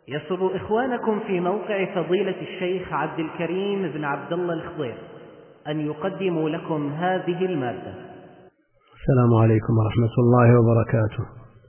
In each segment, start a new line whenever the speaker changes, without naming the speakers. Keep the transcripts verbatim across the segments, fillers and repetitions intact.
يسر إخوانكم في موقع فضيلة الشيخ عبد الكريم بن عبد الله الخضير أن يقدموا لكم هذه المادة.
السلام عليكم ورحمة الله وبركاته.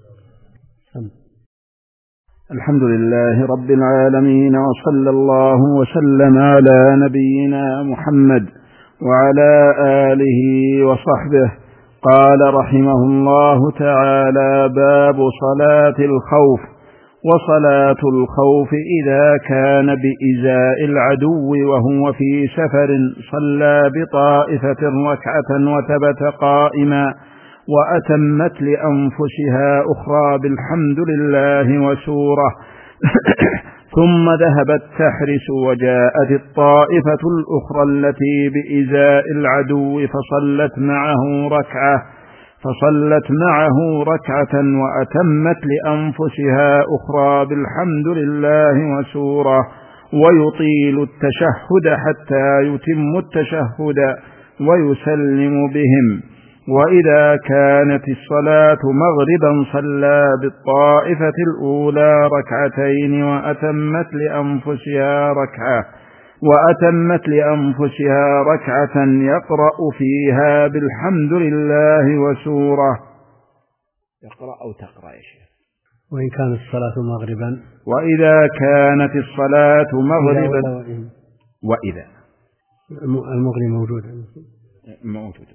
الحمد لله رب العالمين، وصلى الله وسلم على نبينا محمد وعلى آله وصحبه. قال رحمه الله تعالى: باب صلاة الخوف. وصلاة الخوف إذا كان بإزاء العدو وهو في سفر صلى بطائفة ركعة وثبت قائما وأتمت لأنفسها أخرى بالحمد لله وسورة ثم ذهبت تحرس وجاءت الطائفة الأخرى التي بإزاء العدو فصلت معه ركعة فصلت معه ركعة وأتمت لأنفسها أخرى بالحمد لله وسورة، ويطيل التشهد حتى يتم التشهد ويسلم بهم. وإذا كانت الصلاة مغربا صلى بالطائفة الأولى ركعتين وأتمت لأنفسها ركعة وأتمت لأنفسها ركعة يقرأ فيها بالحمد لله وسورة.
يقرأ أو تقرأ يا شيخ.
وإن كانت الصلاة مغربا
وإذا كانت الصلاة مغربا
وإذا
المغرب موجود
موجود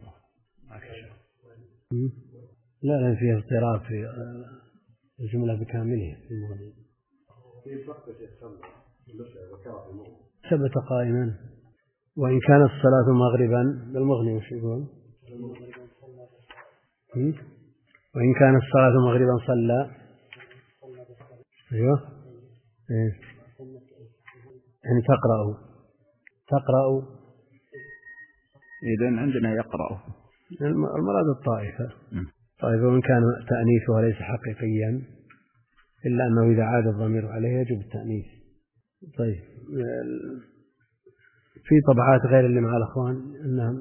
لا لا فيها اضطراب في الجملة بكاملها في المغرب. ثبت قائما. وإن كانت الصلاة مغربا بالمغني وش يقول؟ وإن كانت الصلاة مغربا صلى أيوه إيه. يعني تقرأ تقرأ
إذن عندنا يقرأ
المراد الطائفة. طيب وإن كان تأنيثها ليس حقيقيا إلا أنه إذا عاد الضمير عليه يجب التأنيث. طيب في طبعات غير اللي مع الأخوان إنها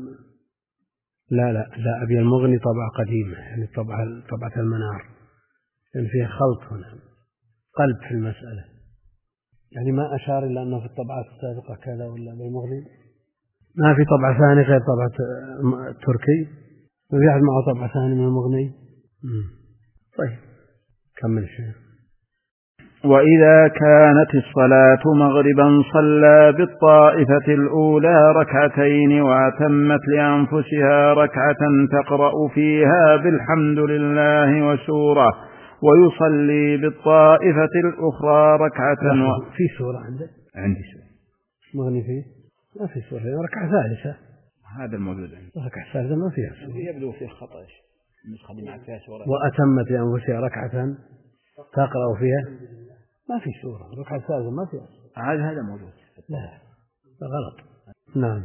لا لا لا أبي المغني طبعة قديمة، يعني طبعة طبعة المنار، يعني فيها خلط هنا قلب في المسألة، يعني ما أشار إلا أنه في الطبعات السابقة كذا ولا بالمغني ما في طبعة ثانية غير طبعة تركي، ما في أحد معه طبعة ثانية من المغني. طيب كمل شيء.
وإذا كانت الصلاة مغربا صلى بالطائفة الأولى ركعتين وأتمت لأنفسها ركعة تقرأ فيها بالحمد لله وسورة، ويصلي بالطائفة الأخرى ركعة و...
في سورة عندك؟
عندي سورة
مغني فيه؟ ما في سورة، ركعة ثالثة
هذا الموجود عندي.
ركعة ثالثة ما فيها سورة.
يبدو فيه خطأ النسخة اللي معك فيها سورة.
وأتمت لأنفسها ركعة تقرأ فيها ما في سورة، ركعة ثالثة ما فيها سورة.
هذا هذا موجود.
لا غلط. نعم.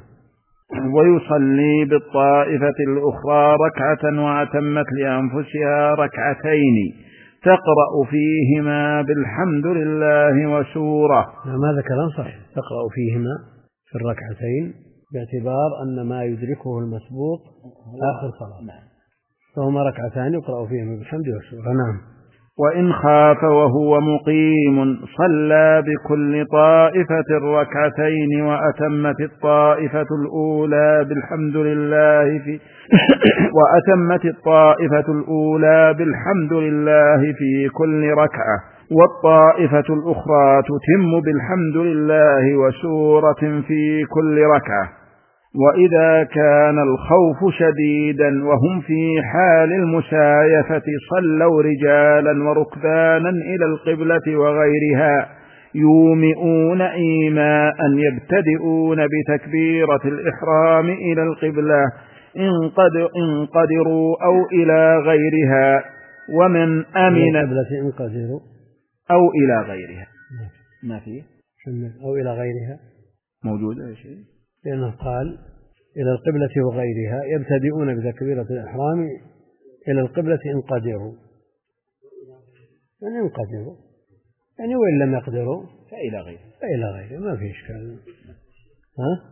ويصلي بالطائفة الأخرى ركعة وأتمت لأنفسها ركعتين تقرأ فيهما بالحمد لله وسورة.
ما ذكر صحيح تقرأ فيهما في الركعتين باعتبار أن ما يدركه المسبوق آخر صلاة، فهما ركعتان يقرأ فيهما بالحمد والسورة. نعم.
وإن خاف وهو مقيم صلى بكل طائفة ركعتين وأتمت الطائفة الأولى بالحمد لله في وأتمت الطائفة الأولى بالحمد لله في كل ركعة، والطائفة الأخرى تتم بالحمد لله وسورة في كل ركعة. وإذا كان الخوف شديدا وهم في حال المسايفة صلوا رجالا وركبانا إلى القبلة وغيرها يومئون إيماء يبتدئون بتكبيرة الإحرام إلى القبلة إن قدروا أو إلى غيرها، ومن أمن أو إلى غيرها
ما فيه
أو إلى غيرها
موجودة يا شيء،
لأنه قال إلى القبلة وغيرها يبتدئون بتكبيرة الإحرام إلى القبلة إن قدروا، يعني إن قدروا يعني وإن لم يقدروا
فإلى غيره
فإلى غيره ما في إشكال. ها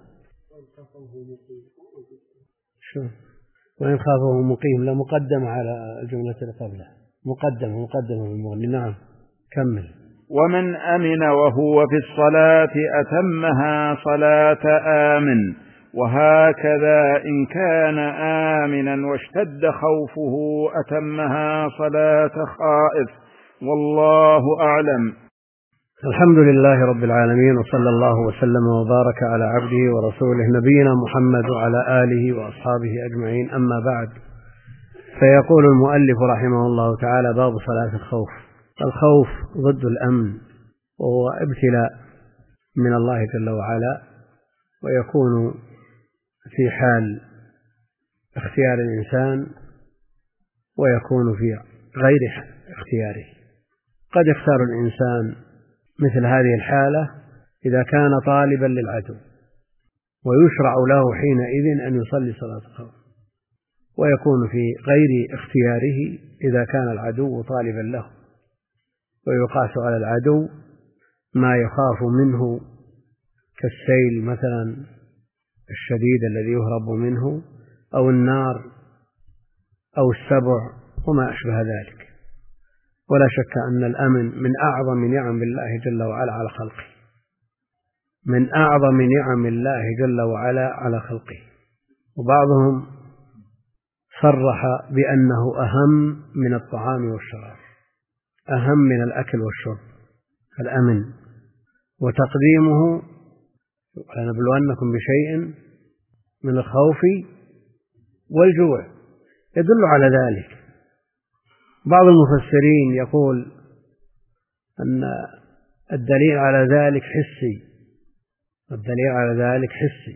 شو وإن خافه مقيم لا مقدم على الجملة اللي قبله، مقدمة مقدمة بالمغني. نعم كمل.
ومن أمن وهو في الصلاة أتمها صلاة آمن، وهكذا إن كان آمنا واشتد خوفه أتمها صلاة خائف، والله أعلم.
الحمد لله رب العالمين، وصلى الله وسلم وبارك على عبده ورسوله نبينا محمد وعلى آله وأصحابه أجمعين، أما بعد. فيقول المؤلف رحمه الله تعالى: باب صلاة الخوف. الخوف ضد الأمن، وهو ابتلاء من الله جل وعلا، ويكون في حال اختيار الإنسان ويكون في غير اختياره. قد يختار الإنسان مثل هذه الحالة إذا كان طالبا للعدو، ويشرع له حينئذ أن يصلي صلاة الخوف، ويكون في غير اختياره إذا كان العدو طالبا له، ويقاس على العدو ما يخاف منه كالسيل مثلا الشديد الذي يهرب منه، أو النار، أو السبع، وما أشبه ذلك. ولا شك أن الأمن من أعظم نعم الله جل وعلا على خلقه، من أعظم نعم الله جل وعلا على خلقه. وبعضهم صرح بأنه أهم من الطعام والشراب، أهم من الأكل والشرب، الأمن. وتقديمه: ولنبلونكم بشيء من الخوف والجوع، يدل على ذلك. بعض المفسرين يقول أن الدليل على ذلك حسي، الدليل على ذلك حسي،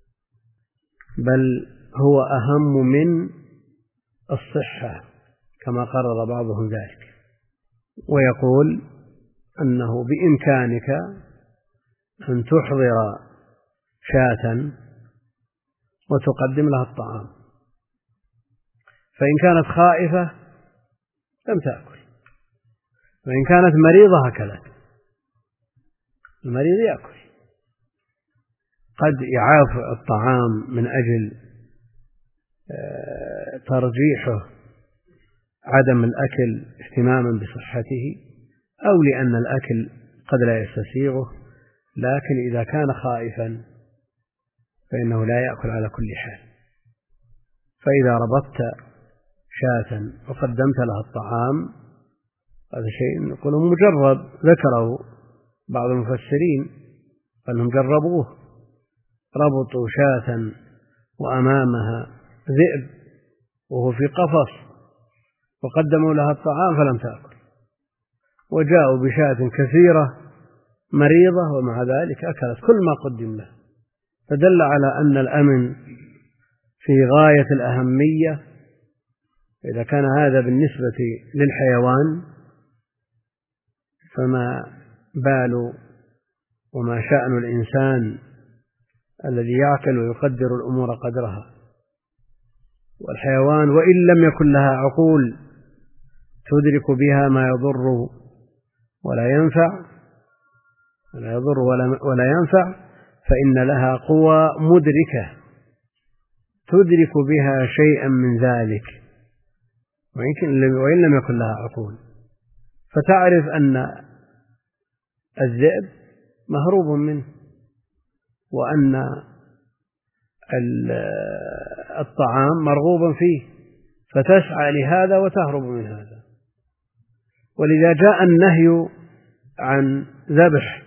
بل هو أهم من الصحة كما قرر بعضهم ذلك. ويقول أنه بإمكانك أن تحضر شاة وتقدم لها الطعام، فإن كانت خائفة لم تأكل، وإن كانت مريضة أكلت. المريض يأكل، قد يعاف الطعام من أجل ترجيحه عدم الأكل اهتماما بصحته، أو لأن الأكل قد لا يستسيغه، لكن إذا كان خائفا فإنه لا يأكل على كل حال. فإذا ربطت شاة وقدمت لها الطعام، هذا شيء يقول مجرب، ذكره بعض المفسرين أنهم جربوه، ربطوا شاة وأمامها ذئب وهو في قفص وقدموا لها الطعام فلم تأكل، وجاءوا بشاة كثيرة مريضة ومع ذلك أكلت كل ما قدم له. فدل على أن الأمن في غاية الأهمية. إذا كان هذا بالنسبة للحيوان، فما بال وما شأن الإنسان الذي يعقل ويقدر الأمور قدرها. والحيوان وإن لم يكن لها عقول تدرك بها ما يضر ولا ينفع ولا يضر ولا ينفع، فإن لها قوى مدركة تدرك بها شيئا من ذلك وإن لم يكن لها عقول، فتعرف أن الذئب مهروب منه، وأن الطعام مرغوب فيه، فتسعى لهذا وتهرب من هذا. ولذا جاء النهي عن ذبح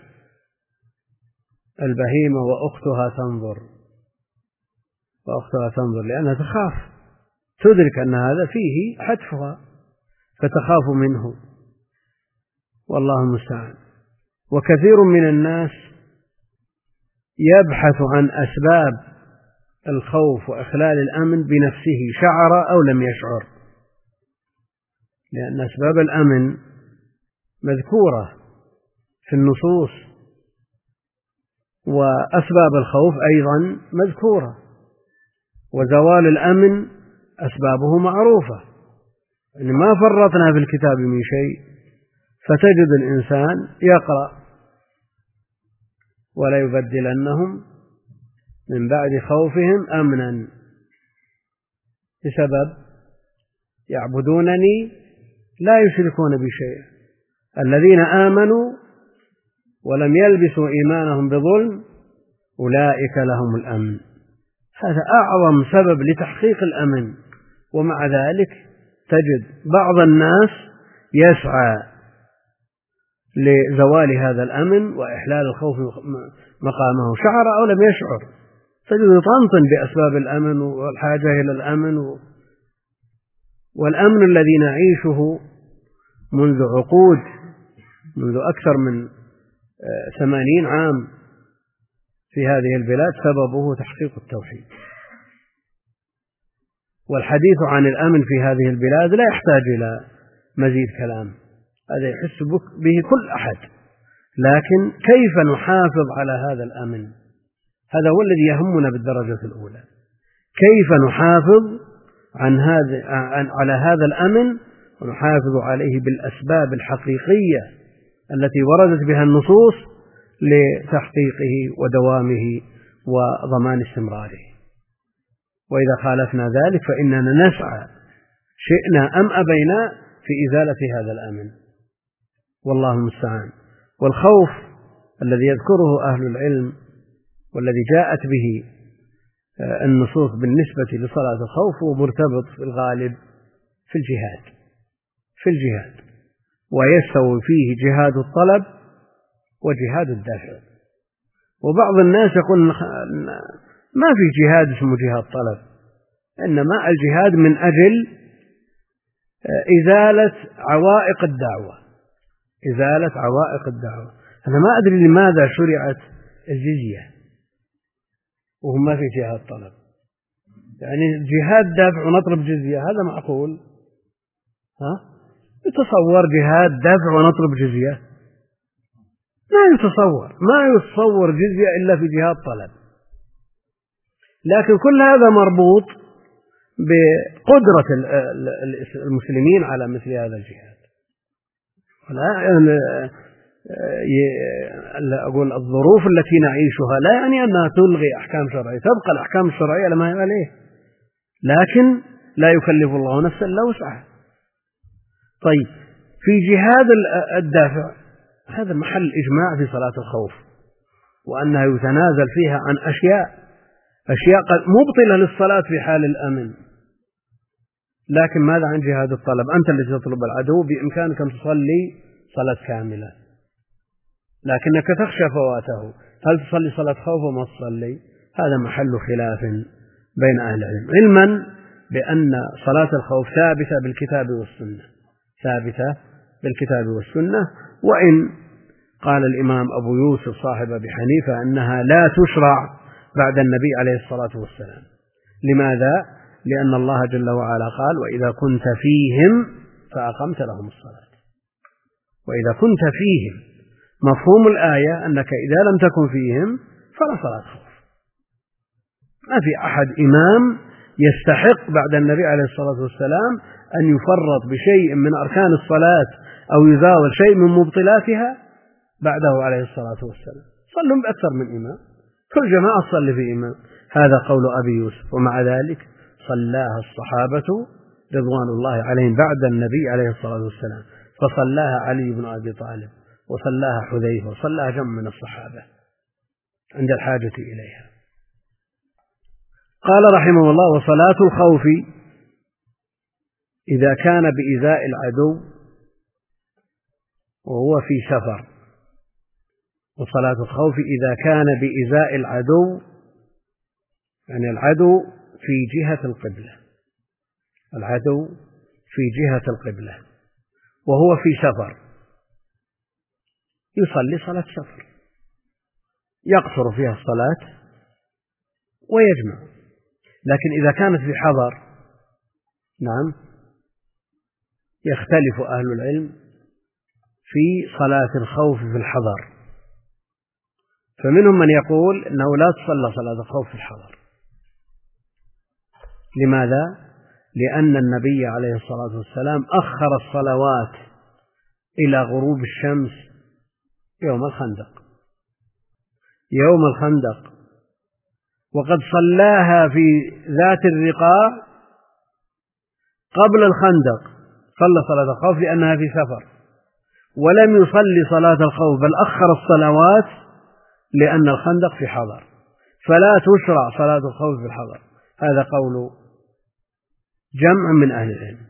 البهيمة وأختها تنظر وأختها تنظر لأنها تخاف، تدرك أن هذا فيه حتفها فتخاف منه، والله المستعان. وكثير من الناس يبحث عن أسباب الخوف وإخلال الأمن بنفسه، شعر أو لم يشعر، لأن أسباب الأمن مذكورة في النصوص، وأسباب الخوف أيضا مذكورة، وزوال الأمن أسبابه معروفة، يعني ما فرطنا في الكتاب من شيء. فتجد الإنسان يقرأ: ولا يبدلنهم من بعد خوفهم أمنا، بسبب يعبدونني لا يشركون بي شيئا الذين آمنوا ولم يلبسوا إيمانهم بظلم أولئك لهم الأمن. هذا أعظم سبب لتحقيق الأمن، ومع ذلك تجد بعض الناس يسعى لزوال هذا الأمن وإحلال الخوف مقامه، شعر أو لم يشعر، تجد يطنطن بأسباب الأمن والحاجة إلى الأمن، والأمن الذي نعيشه منذ عقود، منذ أكثر من ثمانين عام في هذه البلاد سببه تحقيق التوحيد. والحديث عن الأمن في هذه البلاد لا يحتاج إلى مزيد كلام، هذا يحس به كل أحد، لكن كيف نحافظ على هذا الأمن؟ هذا هو الذي يهمنا بالدرجة الأولى، كيف نحافظ عن هذا على هذا الأمن ونحافظ عليه بالأسباب الحقيقية التي وردت بها النصوص لتحقيقه ودوامه وضمان استمراره. وإذا خالفنا ذلك فإننا نسعى شئنا أم أبينا في إزالة هذا الأمن، والله المستعان. والخوف الذي يذكره أهل العلم والذي جاءت به النصوص بالنسبة لصلاة الخوف هو مرتبط في الغالب في الجهاد في الجهاد ويستوي فيه جهاد الطلب وجهاد الدافع. وبعض الناس يقول ما في جهاد اسمه جهاد طلب، إنما الجهاد من أجل إزالة عوائق الدعوة إزالة عوائق الدعوة. أنا ما أدري لماذا شرعت الجزية وهم ما في جهاد طلب، يعني جهاد دافع ونطلب جزية، هذا معقول؟ ها؟ يتصور جهاد دافع ونطلب جزية؟ ما يتصور ما يتصور جزية إلا في جهاد طلب. لكن كل هذا مربوط بقدرة المسلمين على مثل هذا الجهاد. لا أقول الظروف التي نعيشها لا يعني أنها تلغي أحكام شرعية، تبقى الأحكام الشرعية لما هي عليه، لكن لا يكلف الله نفسا إلا وسعها. طيب، في جهاد الدافع هذا محل إجماع في صلاة الخوف، وأنها يتنازل فيها عن أشياء أشياء مبطلة للصلاة في حال الأمن. لكن ماذا عن جهاد الطلب؟ أنت الذي تطلب العدو، بإمكانك أن تصلي صلاة كاملة، لكنك تخشى فواته، هل تصلي صلاة خوف وما تصلي؟ هذا محل خلاف بين أهل العلم، علما بأن صلاة الخوف ثابتة بالكتاب والسنة ثابتة بالكتاب والسنة وإن قال الإمام أبو يوسف صاحب أبي حنيفة أنها لا تشرع بعد النبي عليه الصلاة والسلام. لماذا؟ لأن الله جل وعلا قال: وإذا كنت فيهم فأقمت لهم الصلاة. وإذا كنت فيهم، مفهوم الآية أنك إذا لم تكن فيهم فلا صلاة خوف. ما في أحد إمام يستحق بعد النبي عليه الصلاة والسلام أن يفرط بشيء من أركان الصلاة أو يزاول شيء من مبطلاتها بعده عليه الصلاة والسلام. صلوا بأكثر من إمام، كل جماعة تصلي في إمام، هذا قول أبي يوسف. ومع ذلك صلاها الصحابة رضوان الله عليهم بعد النبي عليه الصلاة والسلام، فصلاها علي بن أبي طالب وصلاها حذيفة وصلاها جمع من الصحابة عند الحاجة إليها. قال رحمه الله: وصلاة الخوف إذا كان بإيذاء العدو وهو في سفر. وصلاة الخوف إذا كان بإيذاء العدو، يعني العدو في جهة القبلة العدو في جهة القبلة وهو في سفر، يصلي صلاة سفر، يقصر فيها الصلاة ويجمع. لكن إذا كانت في حضر، نعم، يختلف أهل العلم في صلاة الخوف في الحضر، فمنهم من يقول أنه لا تصلى صلاة الخوف في الحضر. لماذا؟ لأن النبي عليه الصلاة والسلام أخر الصلوات إلى غروب الشمس يوم الخندق يوم الخندق وقد صلاها في ذات الرقاع قبل الخندق، صلى صلاة الخوف لأنها في سفر، ولم يصلي صلاة الخوف بل أخر الصلوات لأن الخندق في حضر، فلا تشرع صلاة الخوف في الحضر. هذا قول جمع من أهل العلم.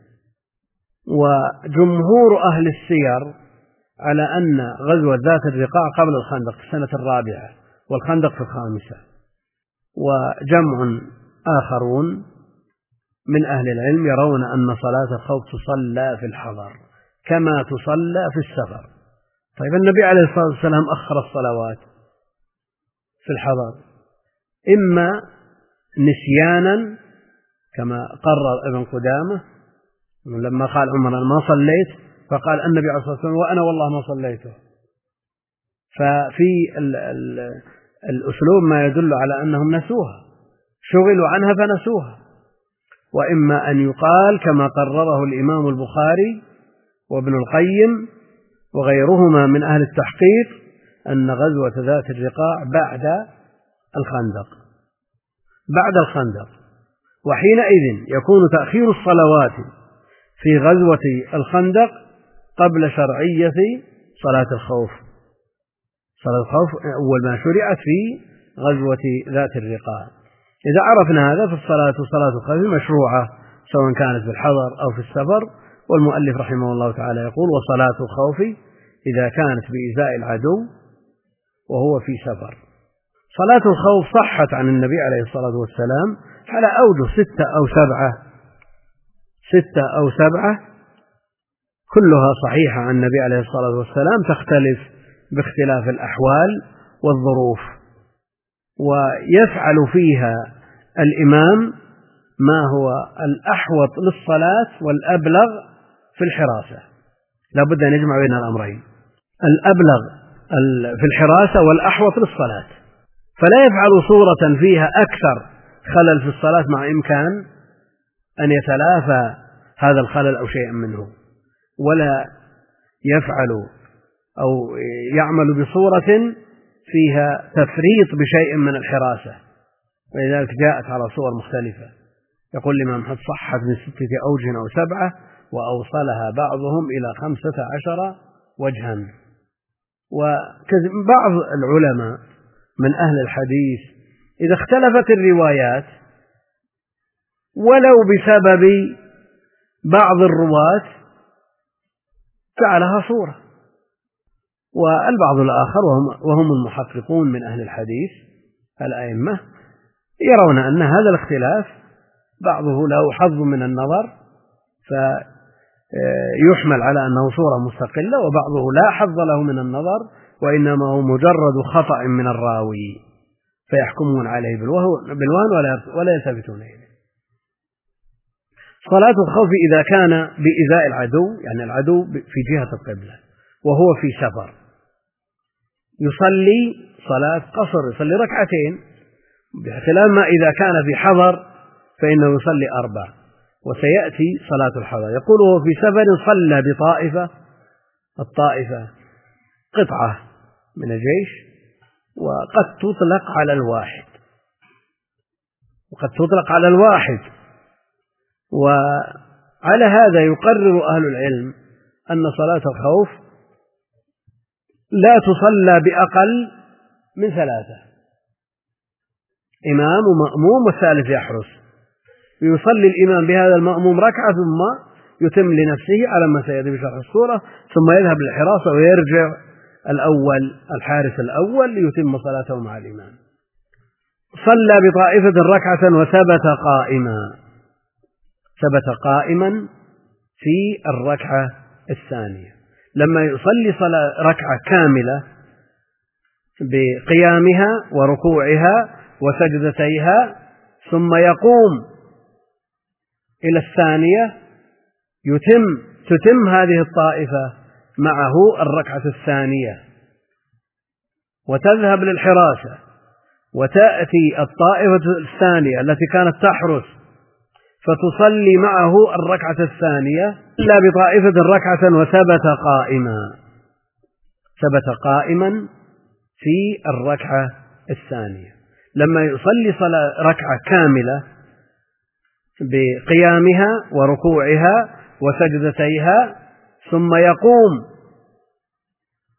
وجمهور أهل السير على أن غزوة ذات الرقاع قبل الخندق في السنة الرابعة والخندق في الخامسة. وجمع آخرون من أهل العلم يرون أن صلاة الخوف تصلى في الحضر كما تصلى في السفر. طيب النبي عليه الصلاة والسلام أخر الصلوات في الحضر إما نسيانا كما قرر ابن قدامة لما قال عمر أنا ما صليت، فقال النبي عليه الصلاة والسلام وأنا والله ما صليته. ففي ال ال الأسلوب ما يدل على أنهم نسوها، شغلوا عنها فنسوها. وإما أن يقال كما قرره الإمام البخاري وابن القيم وغيرهما من أهل التحقيق أن غزوة ذات الرقاع بعد الخندق بعد الخندق وحينئذ يكون تأخير الصلوات في غزوة الخندق قبل شرعية صلاة الخوف. صلاة الخوف أول ما شرعت في غزوة ذات الرقاع. إذا عرفنا هذا فالصلاة صلاة الخوف مشروعة سواء كانت في الحضر أو في السفر. والمؤلف رحمه الله تعالى يقول وصلاة الخوف إذا كانت بإزاء العدو وهو في سفر. صلاة الخوف صحت عن النبي عليه الصلاة والسلام على أوجه ستة أو سبعة ستة أو سبعة كلها صحيحة عن النبي عليه الصلاة والسلام، تختلف باختلاف الأحوال والظروف. ويفعل فيها الإمام ما هو الأحوط للصلاة والأبلغ في الحراسة. لا بد أن يجمع بين الأمرين، الأبلغ في الحراسة والأحوط للصلاة. فلا يفعل صورة فيها أكثر خلل في الصلاة مع إمكان أن يتلافى هذا الخلل أو شيء منه، ولا يفعل أو يعمل بصورة فيها تفريط بشيء من الحراسة، ولذلك جاءت على صور مختلفة. يقول الإمام أحمد صحت من ستة أوجه أو سبعة وأوصلها بعضهم إلى خمسة عشر وجها. وبعض العلماء من أهل الحديث إذا اختلفت الروايات ولو بسبب بعض الرواة جعلها صورة. والبعض الآخر وهم المحققون من أهل الحديث الأئمة يرون أن هذا الاختلاف بعضه له حظ من النظر فيحمل على أنه صورة مستقلة، وبعضه لا حظ له من النظر وإنما هو مجرد خطأ من الراوي فيحكمون عليه بالوهن ولا يلتفتون إليه. صلاة الخوف إذا كان بإزاء العدو، يعني العدو في جهة القبلة وهو في سفر، يصلي صلاة قصر، يصلي ركعتين، بخلاف ما إذا كان في حضر فإنه يصلي أربع. وسيأتي صلاة الحضر. يقول هو في سفر صلى بطائفة، الطائفة قطعة من الجيش وقد تطلق على الواحد وقد تطلق على الواحد وعلى هذا يقرر أهل العلم أن صلاة الخوف لا تصلى بأقل من ثلاثة، إمام ومأموم والثالث يحرس. يصلي الإمام بهذا المأموم ركعة ثم يتم لنفسه على ما سيأتي بشرح السورة، ثم يذهب للحراسة ويرجع الأول الحارس الأول ليتم صلاته مع الإمام. صلى بطائفة ركعة وثبت قائما ثبت قائما في الركعة الثانية. لما يصلي صلاة ركعة كاملة بقيامها وركوعها وسجدتيها ثم يقوم إلى الثانية يتم تتم هذه الطائفة معه الركعة الثانية وتذهب للحراسة، وتأتي الطائفة الثانية التي كانت تحرس فتصلي معه الركعة الثانية إلا بطائفة ركعة وثبت قائما ثبت قائما في الركعة الثانية. لما يصلي صلاة ركعة كاملة بقيامها وركوعها وسجدتيها ثم يقوم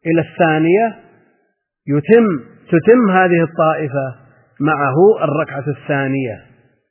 إلى الثانية يتم تتم هذه الطائفة معه الركعة الثانية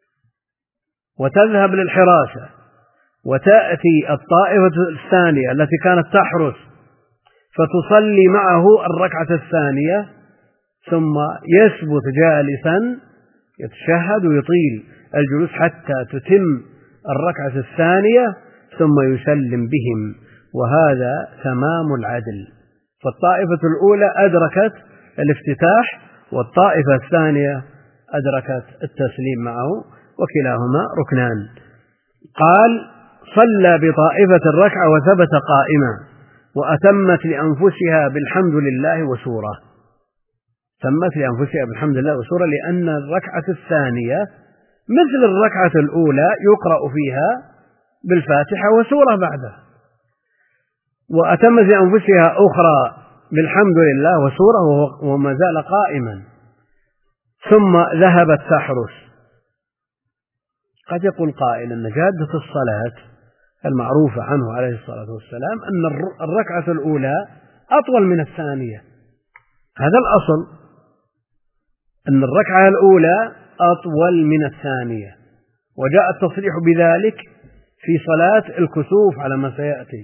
وتذهب للحراسة، وتأتي الطائفة الثانية التي كانت تحرس فتصلي معه الركعة الثانية، ثم يثبت جالسا يتشهد ويطيل الجلوس حتى تتم الركعة الثانية ثم يسلم بهم، وهذا تمام العدل. فالطائفة الأولى أدركت الافتتاح والطائفة الثانية أدركت التسليم معه، وكلاهما ركنان. قال: صلى بطائفة الركعة وثبت قائما وأتمت لأنفسها بالحمد لله وسورة. تمت لأنفسها بالحمد لله وسورة لأن الركعة الثانية مثل الركعة الأولى يقرأ فيها بالفاتحة وسورة بعدها، وأتمت لأنفسها أخرى بالحمد لله وسورة وما زال قائما، ثم ذهبت تحرس. قد يقول قائل أن جادة الصلاة المعروفة عنه عليه الصلاة والسلام أن الركعة الأولى أطول من الثانية، هذا الأصل، أن الركعة الأولى أطول من الثانية، وجاء التصريح بذلك في صلاة الكسوف على ما سيأتي.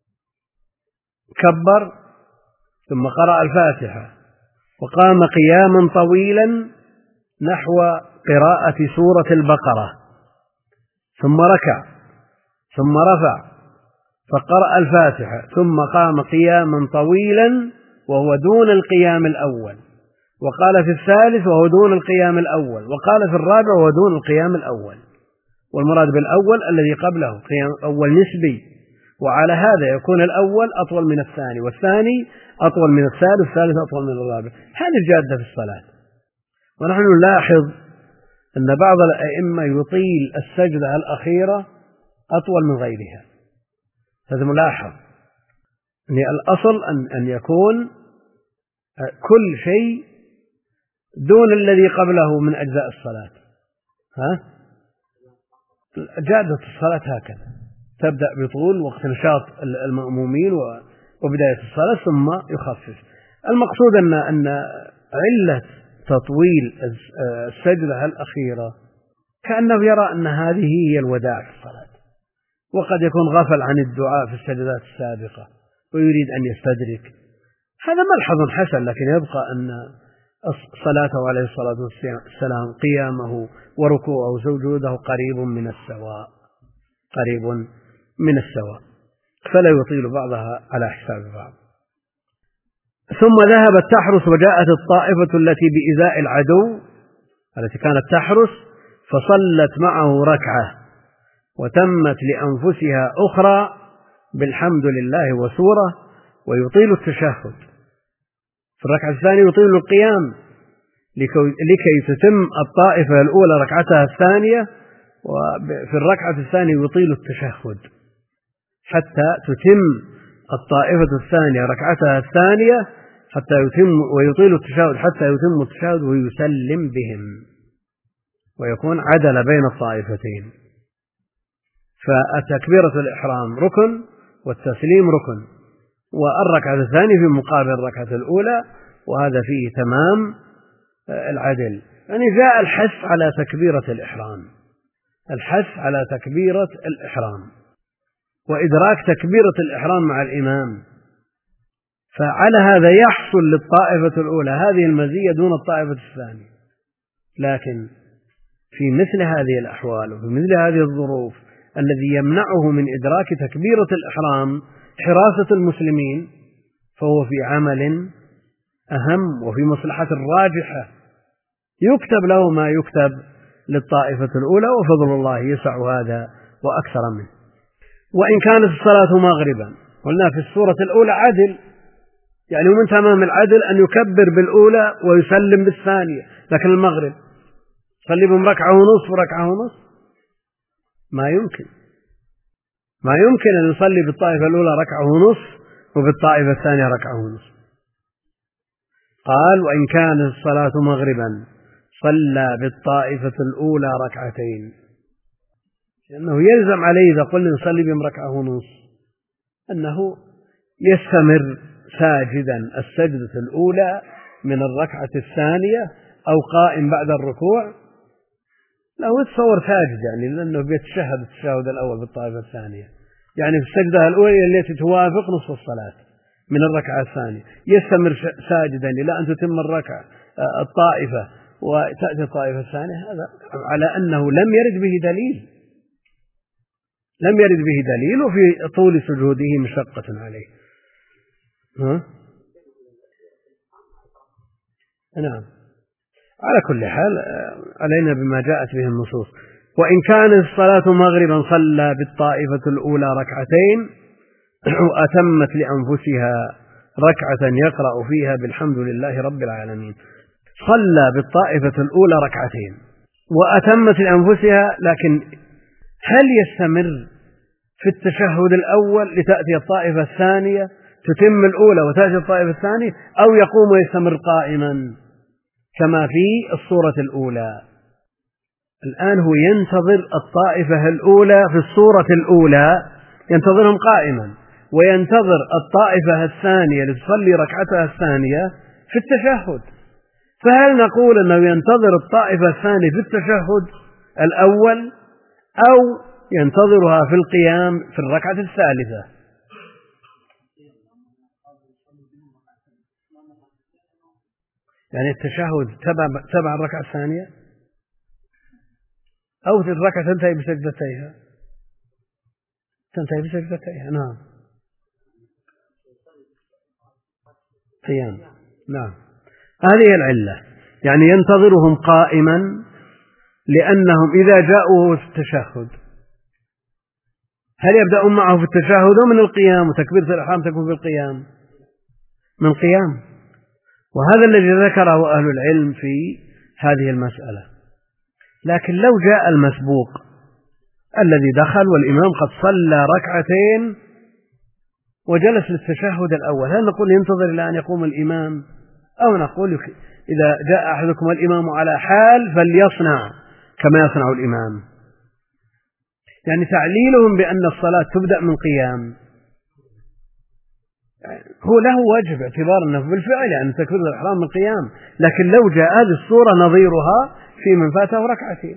كبر ثم قرأ الفاتحة وقام قياما طويلا نحو قراءة سورة البقرة، ثم ركع ثم رفع فقرأ الفاتحة، ثم قام قياما طويلا وهو دون القيام الأول، وقال في الثالث وهو دون القيام الأول، وقال في الرابع وهو دون القيام الأول. والمراد بالأول الذي قبله قيام أول نسبي، وعلى هذا يكون الأول أطول من الثاني، والثاني أطول من الثالث، والثالث أطول من الرابع. هذه الجادة في الصلاة. ونحن نلاحظ أن بعض الأئمة يطيل السجدة الأخيرة أطول من غيرها، هذا ملاحظ. يعني الأصل أن أن يكون كل شيء دون الذي قبله من أجزاء الصلاة. ها؟ جادة الصلاة هكذا، تبدأ بطول وقت نشاط المأمومين وبداية الصلاة ثم يخفف. المقصود أن أن علة تطويل السجدة الأخيرة كأنه يرى أن هذه هي الوداع في الصلاة، وقد يكون غفل عن الدعاء في السجدات السابقة ويريد أن يستدرك. هذا ملحظ حسن، لكن يبقى أن صلاته عليه الصلاة والسلام قيامه وركوعه وسجوده قريب من السواء، قريب من السواء، فلا يطيل بعضها على حساب بعض. ثم ذهبت تحرس وجاءت الطائفة التي بإزاء العدو التي كانت تحرس فصلت معه ركعة وتمت لأنفسها أخرى بالحمد لله وسورة، ويطيل التشهد. في الركعة الثانية يطيل القيام لكي تتم الطائفة الأولى ركعتها الثانية، وفي الركعة الثانية يطيل التشهد حتى تتم الطائفة الثانية ركعتها الثانية حتى يتم، ويطيل التشهد حتى يتم التشهد ويسلم بهم، ويكون عدل بين الطائفتين. فالتكبيرة الإحرام ركن والتسليم ركن، والركعة الثانية في مقابل الركعة الأولى، وهذا فيه تمام العدل. يعني جاء الحث على تكبيرة الإحرام، الحث على تكبيرة الإحرام وإدراك تكبيرة الإحرام مع الإمام. فعلى هذا يحصل للطائفة الأولى هذه المزية دون الطائفة الثانية. لكن في مثل هذه الأحوال وفي مثل هذه الظروف الذي يمنعه من إدراك تكبيرة الإحرام حراسة المسلمين، فهو في عمل أهم وفي مصلحة راجحة يكتب له ما يكتب للطائفة الأولى، وفضل الله يسع هذا وأكثر منه. وإن كانت الصلاة مغربا، قلنا في السورة الأولى عدل، يعني من تمام العدل أن يكبر بالأولى ويسلم بالثانية، لكن المغرب صلي بهم ركعة ونصف وركعة ونصف، ما يمكن ما يمكن أن يصلي بالطائفة الأولى ركعة ونصف وبالطائفة الثانية ركعة ونصف. قال: وإن كانت الصلاة مغربا صلى بالطائفة الأولى ركعتين، لأنه يلزم عليه إذا قلنا نصلي بهم ركعة ونصف أنه يستمر ساجدا السجدة الأولى من الركعة الثانية أو قائم بعد الركوع، لا هو يتصور ساجد يعني، لأنه بيتشهد التشهد الأول بالطائفة الثانية، يعني في السجدة الأولى التي توافق نصف الصلاة من الركعة الثانية يستمر ساجدا إلى أن تتم الركعة الطائفة وتأتي الطائفة الثانية، هذا على أنه لم يرد به دليل، لم يرد به دليل، وفي طول سجوده مشقة عليه. ها؟ نعم. على كل حال علينا بما جاءت به النصوص. وإن كانت الصلاة مغربا صلى بالطائفة الأولى ركعتين وأتمت لأنفسها ركعة يقرأ فيها بالحمد لله رب العالمين. صلى بالطائفة الأولى ركعتين وأتمت لأنفسها، لكن هل يستمر في التشهد الأول لتأتي الطائفة الثانية تتم الأولى وتأتي الطائفة الثانية، أو يقوم ويستمر قائما كما في الصورة الأولى؟ الآن هو ينتظر الطائفة الأولى في الصورة الأولى، ينتظرهم قائما، وينتظر الطائفة الثانية لتصلي ركعتها الثانية في التشهد. فهل نقول أنه ينتظر الطائفة الثانية في التشهد الأول أو ينتظرها في القيام في الركعة الثالثة؟ يعني التشهد تبع تبع الركعة الثانية أو الركعة تنتهي بسجدتيها؟ تنتهي بسجدتيها. نعم. قيام. نعم. هذه العلة، يعني ينتظرهم قائما لأنهم إذا جاءوا في التشهد هل يبدأون معه في التشهد من القيام، وتكبيرة الإحرام تكون في القيام من القيام؟ وهذا الذي ذكره أهل العلم في هذه المسألة. لكن لو جاء المسبوق الذي دخل والإمام قد صلى ركعتين وجلس للتشهد الأول، هل نقول ينتظر إلى أن يقوم الإمام، أو نقول إذا جاء أحدكم الإمام على حال فليصنع كما يصنع الإمام؟ يعني تعليلهم بأن الصلاة تبدأ من قيام هو له وجه باعتبار أنه بالفعل يعني تكبيرة الإحرام من قيام، لكن لو جاء هذه الصورة نظيرها في من فاته ركعتين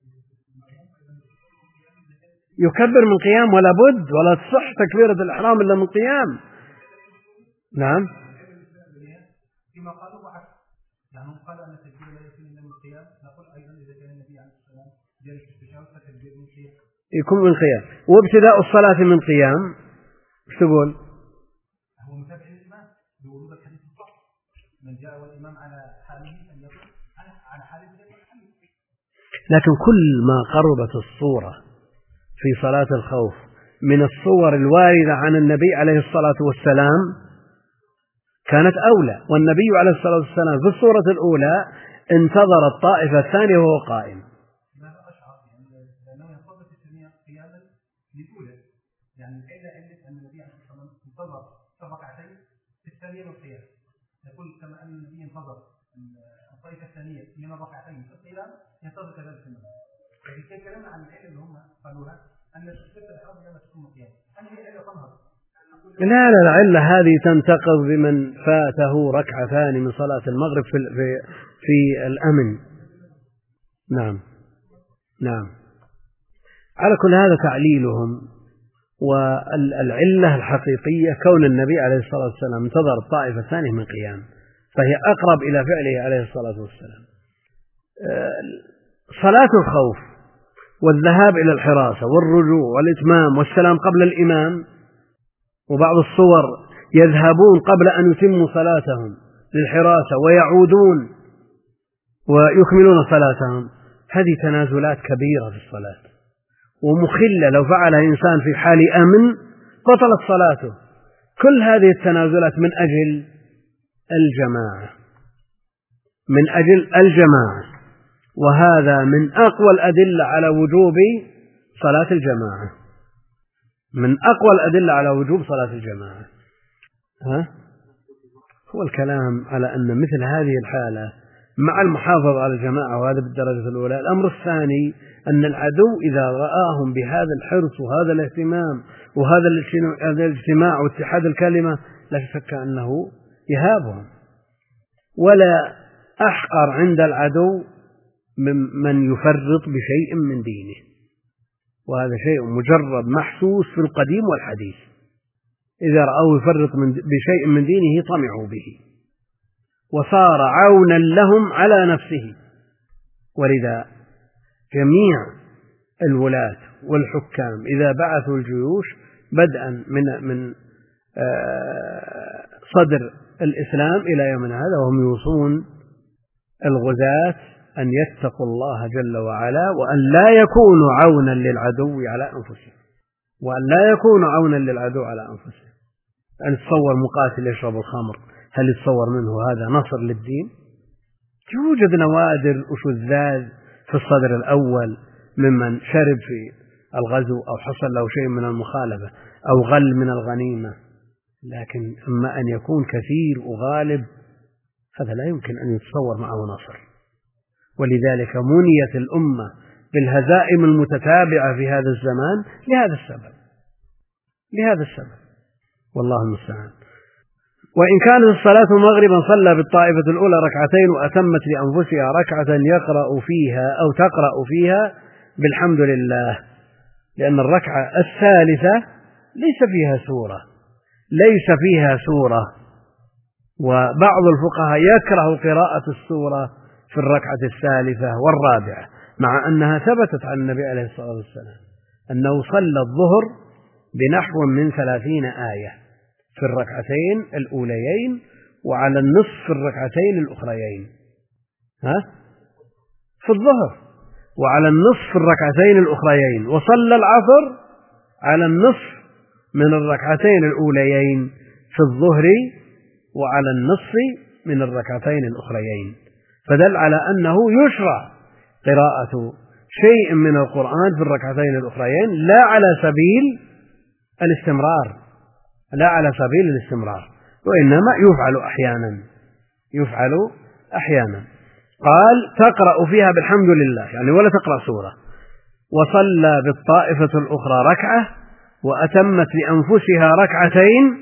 يكبر من قيام، ولا بد ولا تصح تكبيرة الإحرام إلا من قيام. نعم.
فيما قالوا وعكس، يعني قالوا أن التكبير لا يكون إلا من قيام، نقول أيضا إذا كان النبي عليه الصلاة والسلام جالس في التشهد فتكبير من قيام
يكون من قيام، وابتداء الصلاة من قيام. ايش تقول؟
هو متابع الإمام بورود الحديث الصحيح، من جاء والإمام على حاله أن يكون على حاله غير حاله.
لكن كل ما قربت الصورة في صلاة الخوف من الصور الواردة عن النبي عليه الصلاة والسلام كانت أولى، والنبي عليه الصلاة والسلام في الصورة الأولى انتظر الطائفة الثانية وهو قائم.
ماذا أشعر لأنه ينتظر في الثانية قياما للأولى، يعني العلة علة أن النبي عليه الصلاة والسلام انتظر ركعتين في الثانية والقيام، يقول كما أن النبي انتظر الطائفة الثانية من الركعتين في القيام ينتظر كذلك النبي. لكن كيف كلامنا عن العلة اللي هم قالوها أن تكبيرة الإحرام لما تكون قيام، هل هي علة تنهض؟
لا لا العلة هذه تنتقض بمن فاته ركعتان من صلاة المغرب في في في الأمن. نعم نعم. على كل هذا تعليلهم، والعلة الحقيقية كون النبي عليه الصلاة والسلام انتظر الطائفة الثانية من قيام، فهي أقرب إلى فعله عليه الصلاة والسلام. صلاة الخوف والذهاب إلى الحراسة والرجوع والإتمام والسلام قبل الإمام، وبعض الصور يذهبون قبل أن يتموا صلاتهم للحراسة ويعودون ويكملون صلاتهم، هذه تنازلات كبيرة في الصلاة ومخلة، لو فعلها إنسان في حال أمن بطلت صلاته. كل هذه التنازلات من أجل الجماعة، من أجل الجماعة، وهذا من أقوى الأدلة على وجوب صلاة الجماعة، من أقوى الأدلة على وجوب صلاة الجماعة. ها؟ هو الكلام على أن مثل هذه الحالة مع المحافظة على الجماعة، وهذا بالدرجة الأولى. الأمر الثاني أن العدو إذا رآهم بهذا الحرص وهذا الاهتمام وهذا الاجتماع واتحاد الكلمة لا شك أنه يهابهم، ولا أحقر عند العدو من يفرط بشيء من دينه، وهذا شيء مجرد محسوس في القديم والحديث. إذا رأوه يفرط بشيء من دينه طمعوا به وصار عونا لهم على نفسه. ولذا جميع الولاة والحكام إذا بعثوا الجيوش بدءا من من صدر الإسلام إلى يومنا هذا وهم يوصون الغزاة أن يتقوا الله جل وعلا، وأن لا يكونوا عونا للعدو على أنفسهم، وأن لا يكونوا عونا للعدو على أنفسهم. أن تصور مقاتل يشرب الخمر، هل يتصور منه هذا نصر للدين؟ يوجد نوادر وشذاذ في الصدر الأول ممن شرب في الغزو أو حصل له شيء من المخالفة أو غل من الغنيمة، لكن أما أن يكون كثير وغالب هذا لا يمكن أن يتصور معه نصر. ولذلك منيت الأمة بالهزائم المتتابعة في هذا الزمان لهذا السبب لهذا السبب والله المستعان. وإن كانت الصلاة مغربا صلى بالطائفة الأولى ركعتين وأتمت لأنفسها ركعة يقرأ فيها أو تقرأ فيها بالحمد لله، لأن الركعة الثالثة ليس فيها سورة ليس فيها سورة وبعض الفقهاء يكره قراءة السورة في الركعة الثالثة والرابعة، مع أنها ثبتت عن النبي عليه الصلاة والسلام أنه صلى الظهر بنحو من ثلاثين آية في الركعتين الأوليين وعلى النصف في الركعتين الأخريين، ها في الظهر وعلى النصف في الركعتين الأخريين، وصلى العصر على النصف من الركعتين الأوليين في الظهر وعلى النصف من الركعتين الأخريين، فدل على أنه يشرع قراءة شيء من القرآن في الركعتين الأخريين لا على سبيل الاستمرار لا على سبيل الاستمرار وإنما يفعل أحيانا يفعل أحيانا قال تقرأ فيها بالحمد لله يعني ولا تقرأ سورة. وصلى بالطائفة الأخرى ركعة وأتمت لأنفسها ركعتين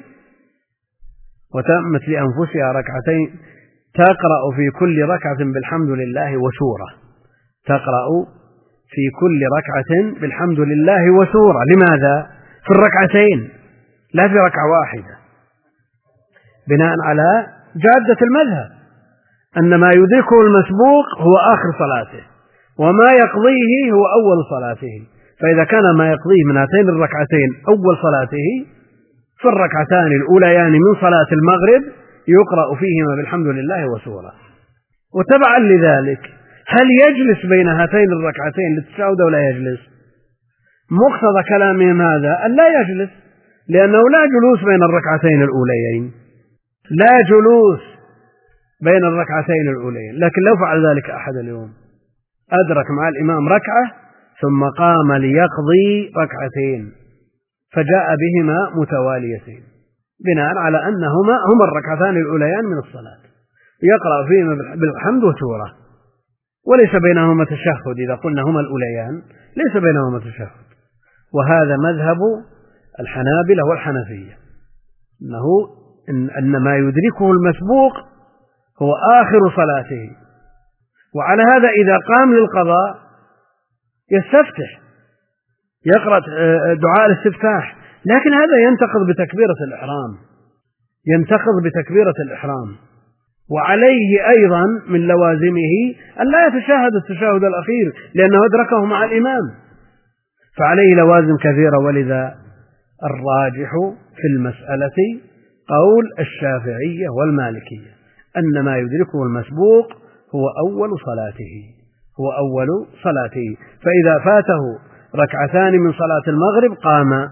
وتمت لأنفسها ركعتين تقرأ في كل ركعة بالحمد لله وسورة تقرأ في كل ركعة بالحمد لله وسورة. لماذا؟ في الركعتين لا في ركعة واحدة، بناء على جادة المذهب أن ما يدركه المسبوق هو آخر صلاته وما يقضيه هو أول صلاته، فإذا كان ما يقضيه من هاتين الركعتين أول صلاته في الركعتان الأوليان من صلاة المغرب يقرأ فيهما بالحمد لله وسورة. وتبعا لذلك هل يجلس بين هاتين الركعتين للتشهد أو لا يجلس؟ مقتضى كلامهم هذا أن لا يجلس، لأنه لا جلوس بين الركعتين الأوليين لا جلوس بين الركعتين الأوليين. لكن لو فعل ذلك أحد اليوم أدرك مع الإمام ركعة ثم قام ليقضي ركعتين فجاء بهما متواليتين بناء على أنهما هما الركعتان الأوليان من الصلاة يقرأ فيهما بالحمد وسورة وليس بينهما تشهد، إذا قلنا هما الأوليان ليس بينهما تشهد. وهذا مذهب الحنابلة والحنفية أنه إن, أن ما يدركه المسبوق هو آخر صلاته، وعلى هذا إذا قام للقضاء يستفتح يقرأ دعاء الاستفتاح، لكن هذا ينتقض بتكبيرة الإحرام ينتقض بتكبيرة الإحرام وعليه أيضا من لوازمه أن لا يتشهد التشهد الأخير لأنه أدركه مع الإمام، فعليه لوازم كثيرة. ولذا الراجح في المسألة قول الشافعية والمالكية أن ما يدركه المسبوق هو أول صلاته هو أول صلاته فإذا فاته ركعتان من صلاة المغرب قام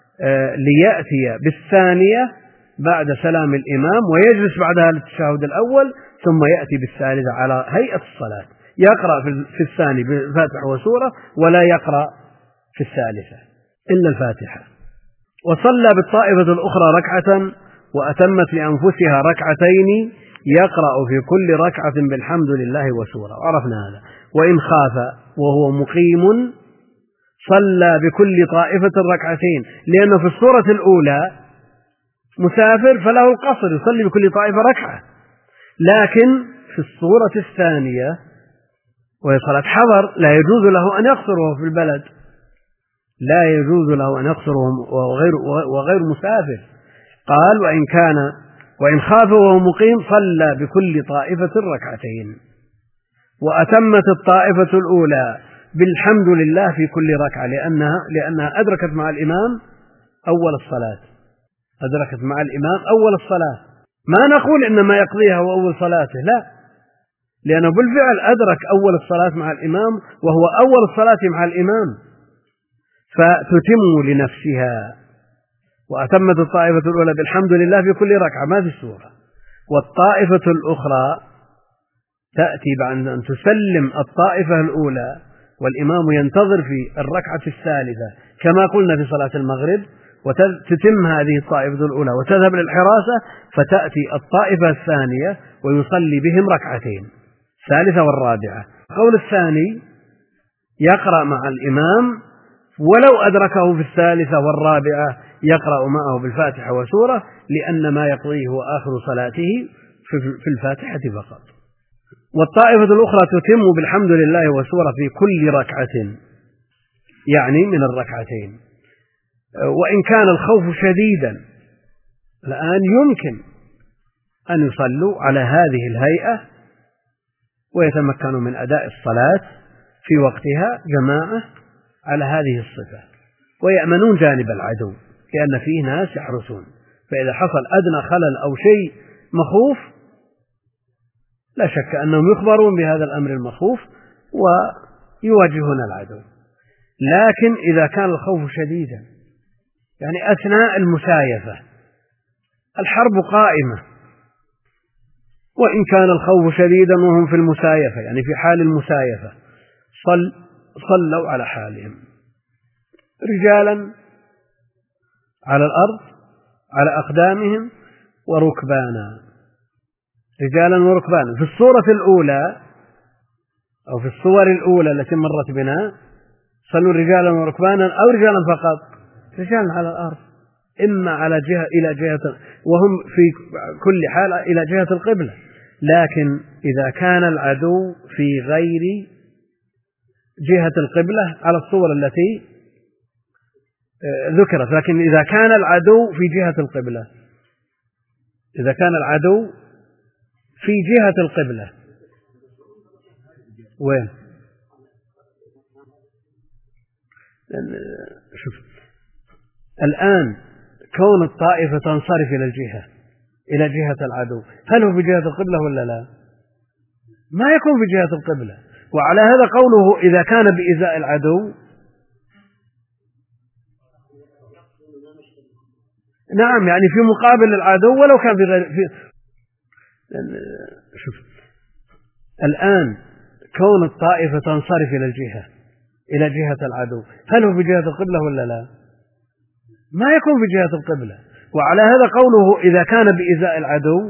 ليأتي بالثانية بعد سلام الإمام ويجلس بعدها للتشهد الأول ثم يأتي بالثالثة على هيئة الصلاة، يقرأ في الثاني بالفاتحة وسورة ولا يقرأ في الثالثة إلا الفاتحة. وصلى بالطائفة الأخرى ركعة وأتمت لأنفسها ركعتين يقرأ في كل ركعة بالحمد لله وسورة. وعرفنا هذا. وإن خاف وهو مقيم صلى بكل طائفة ركعتين، لأنه في السورة الأولى مسافر فله القصر، يصلي بكل طائفة ركعة. لكن في الصورة الثانية وهي صلاة حضر لا يجوز له أن يقصر وهو في البلد، لا يجوز له أن يقصر وغير, وغير مسافر. قال وإن كان وإن خاف وهو مقيم صلى بكل طائفة ركعتين، وأتمت الطائفة الأولى بالحمد لله في كل ركعة لأنها, لأنها أدركت مع الإمام أول الصلاة، أدركت مع الإمام أول الصلاة. ما نقول إنما يقضيها وأول صلاته، لا، لأنه بالفعل أدرك أول الصلاة مع الإمام وهو أول الصلاة مع الإمام، فتتم لنفسها. وأتمت الطائفة الأولى بالحمد لله في كل ركعة، ما في السورة. والطائفة الأخرى تأتي بعد أن تسلم الطائفة الأولى والإمام ينتظر في الركعة الثالثة كما قلنا في صلاة المغرب، وتتم هذه الطائفة الأولى وتذهب للحراسة، فتأتي الطائفة الثانية ويصلي بهم ركعتين، الثالثة والرابعة. القول الثاني يقرأ مع الإمام ولو أدركه في الثالثة والرابعة، يقرأ معه بالفاتحة وسورة، لأن ما يقضيه هو آخر صلاته في الفاتحة فقط. والطائفة الأخرى تتم بالحمد لله وسورة في كل ركعة، يعني من الركعتين. وإن كان الخوف شديدا الآن يمكن أن يصلوا على هذه الهيئة ويتمكنوا من أداء الصلاة في وقتها جماعة على هذه الصفة، ويأمنون جانب العدو لأن فيه ناس يحرسون، فإذا حصل أدنى خلل أو شيء مخوف لا شك أنهم يخبرون بهذا الأمر المخوف ويواجهون العدو. لكن إذا كان الخوف شديدا، يعني أثناء المسايفة الحرب قائمة، وإن كان الخوف شديدا وهم في المسايفة، يعني في حال المسايفة صل صلوا على حالهم، رجالا على الأرض على أقدامهم وركبانا، رجالا وركبانا. في الصورة الأولى أو في الصور الأولى التي مرت بنا صلوا رجالا وركبانا أو رجالا فقط، رجالا على الأرض، إما على جهة إلى جهة، وهم في كل حال إلى جهة القبلة. لكن إذا كان العدو في غير جهة القبلة على الصور التي ذكرت، لكن إذا كان العدو في جهة القبلة، إذا كان العدو في جهة القبلة وين؟ شوف الآن كون الطائفة تنصرف إلى الجهة إلى جهة العدو، هل هو في جهة القبلة ولا لا؟ ما يكون في جهة القبلة. وعلى هذا قوله إذا كان بإزاء العدو، نعم، يعني في مقابل العدو ولو كان في غير في شوف الآن كون الطائفة تنصرف إلى الجهة إلى جهة العدو، هل هو في جهة القبلة ولا لا؟ ما يكون في جهة القبلة. وعلى هذا قوله إذا كان بإزاء العدو،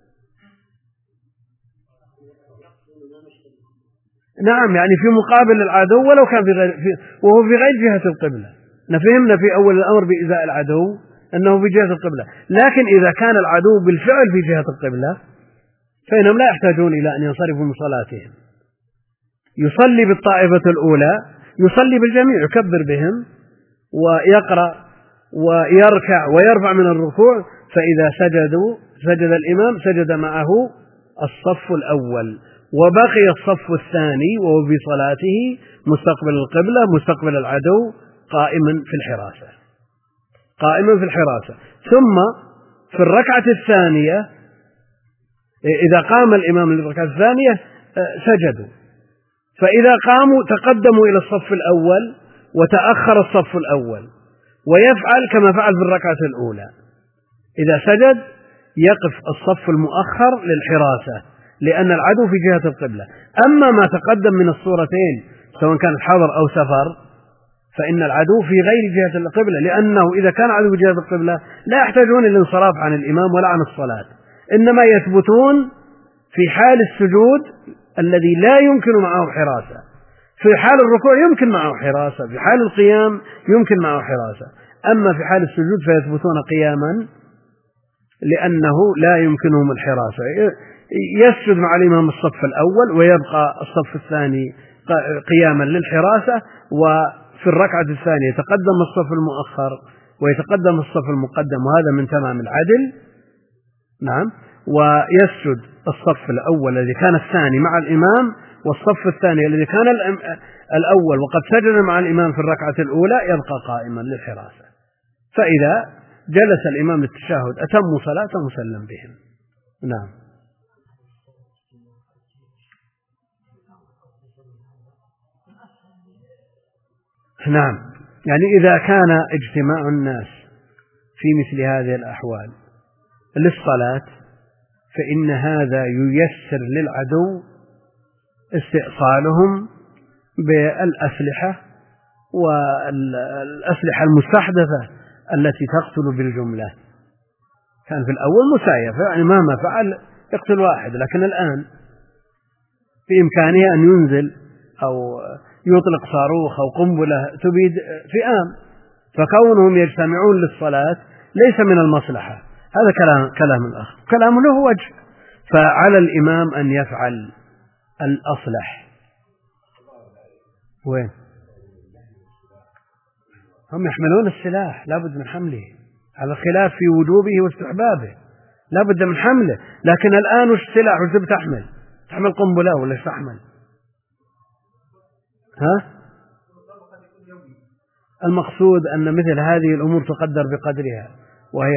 نعم، يعني في مقابل العدو ولو كان في غير في وهو في غير جهة القبلة. نفهمنا في أول الأمر بإزاء العدو أنه في جهة القبلة، لكن إذا كان العدو بالفعل في جهة القبلة فإنهم لا يحتاجون إلى أن ينصرفوا من صلاتهم. يصلي بالطائفة الأولى، يصلي بالجميع، يكبر بهم ويقرأ ويركع ويرفع من الركوع، فإذا سجدوا سجد الإمام سجد معه الصف الأول، وبقي الصف الثاني وهو في صلاته مستقبل القبلة مستقبل العدو قائما في الحراسة قائما في الحراسة. ثم في الركعة الثانية إذا قام الإمام للركعة الثانية سجدوا، فإذا قاموا تقدموا إلى الصف الأول وتأخر الصف الأول، ويفعل كما فعل في الركعة الأولى، إذا سجد يقف الصف المؤخر للحراسة لأن العدو في جهة القبلة. أما ما تقدم من الصورتين سواء كان حضر أو سفر فإن العدو في غير جهة القبلة، لأنه إذا كان العدو في جهة القبلة لا يحتاجون الانصراف عن الإمام ولا عن الصلاة، إنما يثبتون في حال السجود الذي لا يمكن معه حراسة، في حال الركوع يمكن معه حراسة، في حال القيام يمكن معه حراسة، أما في حال السجود فيثبتون قياما لأنه لا يمكنهم الحراسة، يسجد مع الإمام الصف الأول ويبقى الصف الثاني قياما للحراسة، وفي الركعة الثانية يتقدم الصف المؤخر ويتقدم الصف المقدم، وهذا من تمام العدل. نعم. ويسجد الصف الأول الذي كان الثاني مع الإمام، والصف الثاني الذي كان الأول وقد سجد مع الإمام في الركعة الأولى يبقى قائما للحراسة. فإذا جلس الإمام للتشهد أتموا صلاة مسلم بهم. نعم. نعم، يعني إذا كان اجتماع الناس في مثل هذه الأحوال للصلاة فإن هذا ييسر للعدو استئصالهم بالأسلحة والأسلحة المستحدثة التي تقتل بالجملة. كان في الأول مسايفة، يعني مهما فعل يقتل واحد، لكن الآن بإمكانه أن ينزل أو يطلق صاروخ أو قنبلة تبيد فئام، فكونهم يجتمعون للصلاة ليس من المصلحة. هذا كلام كلام الأخ، كلام له وجه. فعلى الإمام أن يفعل الأصلح. وين هم يحملون السلاح لا بد من حمله، على الخلاف في وجوبه واستحبابه، لا بد من حمله. لكن الآن وش السلاح؟ وش بتحمل؟ تحمل قنبلة ولا ايش تحمل؟ ها؟ المقصود أن مثل هذه الأمور تقدر بقدرها، وهي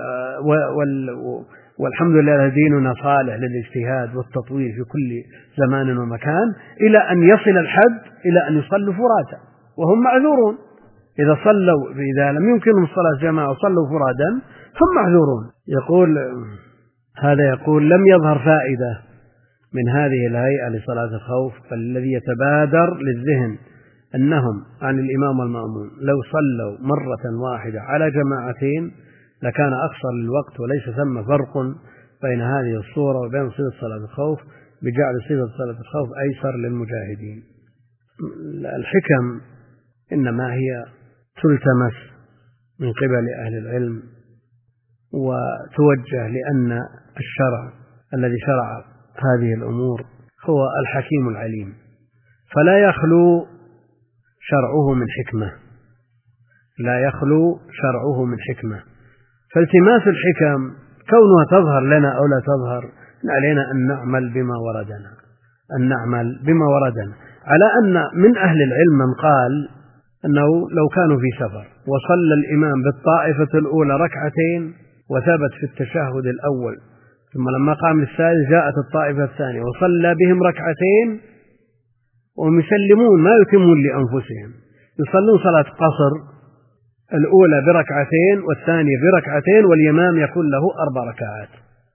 والحمد لله ديننا صالح للاجتهاد والتطوير في كل زمان ومكان، إلى أن يصل الحد إلى أن يصلوا فرادا وهم معذورون. إذا صلوا إذا لم يمكنهم الصلاة جماعة وصلوا فرادا هم معذورون. يقول هذا يقول لم يظهر فائدة من هذه الهيئة لصلاة الخوف، فالذي يتبادر للذهن أنهم عن الإمام والمأمون لو صلوا مرة واحدة على جماعتين لكان أقصر للوقت، وليس ثم فرق بين هذه الصورة وبين صيغة صلاة الخوف، بجعل صيغة صلاة الخوف أيسر للمجاهدين. الحكم إنما هي تلتمس من قبل أهل العلم وتوجه، لأن الشرع الذي شرع هذه الأمور هو الحكيم العليم، فلا يخلو شرعه من حكمة، لا يخلو شرعه من حكمة. فالتماس الحكم كونها تظهر لنا أو لا تظهر، علينا أن نعمل بما وردنا أن نعمل بما وردنا على أن من أهل العلم من قال أنه لو كانوا في سفر وصلى الإمام بالطائفة الأولى ركعتين وثبت في التشهد الأول، ثم لما قام للثالث جاءت الطائفة الثانية وصلى بهم ركعتين وهم يسلمون ما يتمون لأنفسهم، يصلون صلاة قصر، الأولى بركعتين والثانية بركعتين والإمام يكون له أربع ركعات.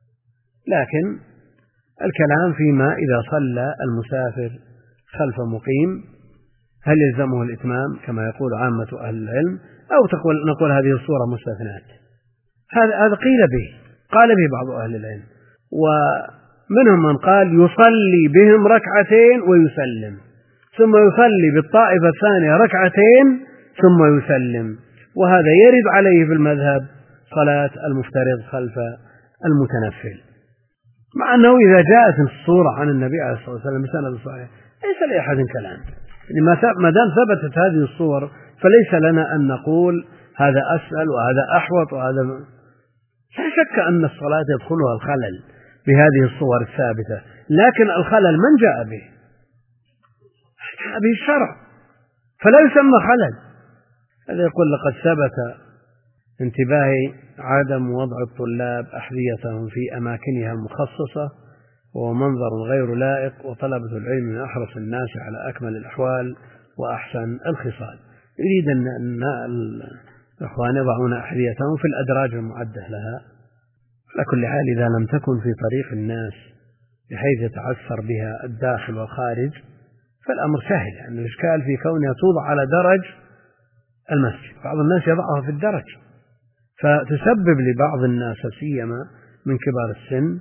لكن الكلام فيما إذا صلى المسافر خلف مقيم هل يلزمه الإتمام كما يقول عامة أهل العلم، أو تقول نقول هذه الصورة مستثنات. هذا هذا قيل به، قال به بعض أهل العلم، ومنهم من قال يصلي بهم ركعتين ويسلم، ثم يصلي بالطائفة الثانية ركعتين ثم يسلم، وهذا يرد عليه في المذهب صلاة المفترض خلف المتنفل، مع أنه إذا جاءت الصورة عن النبي عليه الصلاة والسلام بسند صحيح ليس لأحد كلام. ما دام ثبتت هذه الصور فليس لنا أن نقول هذا أسهل وهذا أحوط وهذا. لا شك أن الصلاة يدخلها الخلل بهذه الصور الثابتة، لكن الخلل من جاء به؟ جاء به الشرع، فلا يسمى خلل. هذا يقول لقد ثبت انتباهي عدم وضع الطلاب أحذيتهم في أماكنها المخصصة، وهو منظر غير لائق، وطلبة العلم من أحرص الناس على أكمل الأحوال وأحسن الخصال. يريد أن الإخوان يضعون أحذيتهم في الأدراج المعدة لها. على كل حال إذا لم تكن في طريق الناس بحيث يتعثر بها الداخل والخارج فالأمر سهل، يعني الإشكال في كونها توضع على درج المسجد، بعض الناس يضعها في الدرج فتسبب لبعض الناس سيما من كبار السن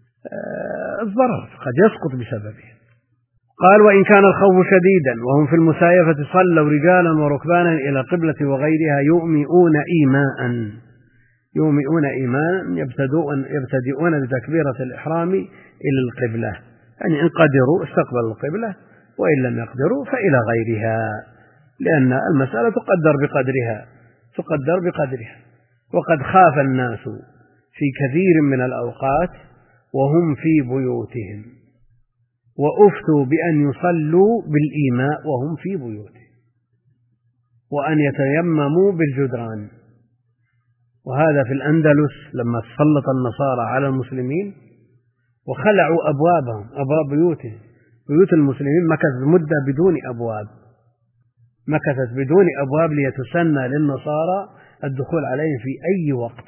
الضرر، قد يسقط بسببه. قال وإن كان الخوف شديدا وهم في المسايفة صلوا رجالا وركبانا إلى قبلة وغيرها يؤمئون إيماء، يومئون إيمانا يبتدئون, يبتدئون بتكبيرة الإحرام إلى القبلة، يعني إن قدروا استقبلوا القبلة، وإن لم يقدروا فإلى غيرها، لأن المسألة تقدر بقدرها تقدر بقدرها وقد خاف الناس في كثير من الأوقات وهم في بيوتهم، وأفتوا بأن يصلوا بالإيماء وهم في بيوتهم، وأن يتيمموا بالجدران. وهذا في الأندلس لما تسلط النصارى على المسلمين وخلعوا أبوابهم أبواب بيوتهم، بيوت المسلمين مكثت مدة بدون أبواب مكثت بدون أبواب ليتسنى للنصارى الدخول عليهم في أي وقت.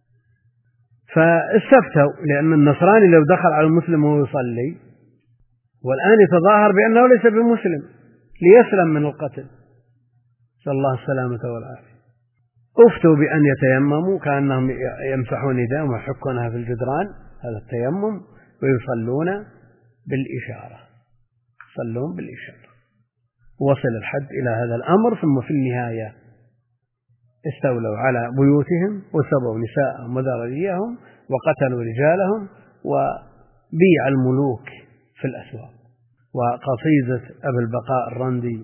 فاستفتوا، لأن النصراني لو دخل على المسلم وهو يصلي والآن يتظاهر بأنه ليس بمسلم ليسلم من القتل، نسأل الله السلامة والعافية، أفتوا بأن يتيمموا كأنهم يمسحون يدهم ويحكونها في الجدران، هذا التيمم، ويصلون بالإشارة يصلون بالإشارة. وصل الحد إلى هذا الأمر، ثم في النهاية استولوا على بيوتهم وسبوا نساءهم وذراريهم وقتلوا رجالهم وبيع الملوك في الأسواق. وقصيدة أبي البقاء الرندي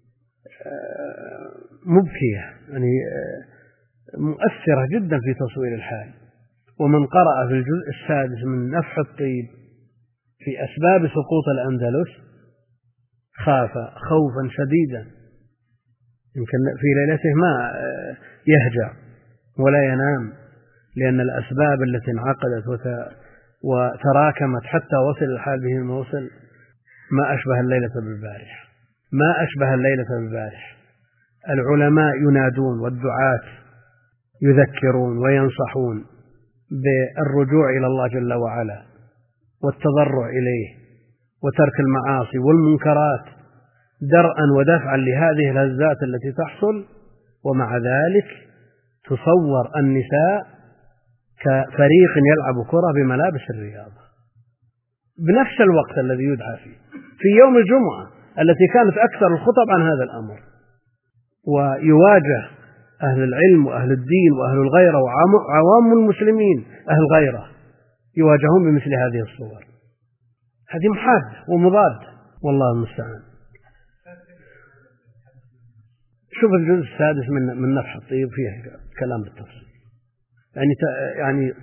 مبكية، يعني مؤثرة جدا في تصوير الحال. ومن قرأ في الجزء السادس من نفح الطيب في أسباب سقوط الأندلس خاف خوفا شديدا، يمكن في ليلته ما يهجع ولا ينام، لأن الأسباب التي انعقدت وتراكمت حتى وصل الحال به الموصل ما أشبه الليلة بالبارحة ما أشبه الليلة بالبارحة. العلماء ينادون والدعاة يذكرون وينصحون بالرجوع إلى الله جل وعلا والتضرع إليه وترك المعاصي والمنكرات درءا ودفعا لهذه الهزات التي تحصل، ومع ذلك تصور النساء كفريق يلعب كرة بملابس الرياضة بنفس الوقت الذي يدعى فيه في يوم الجمعة التي كانت أكثر الخطب عن هذا الأمر. ويواجه أهل العلم وأهل الدين وأهل الغيرة وعوام المسلمين أهل الغيرة يواجهون بمثل هذه الصور. هذه محادة ومضادة، والله المستعان. شوف الجزء السادس من من نفح الطيب فيه كلام بالتفصيل، يعني يعني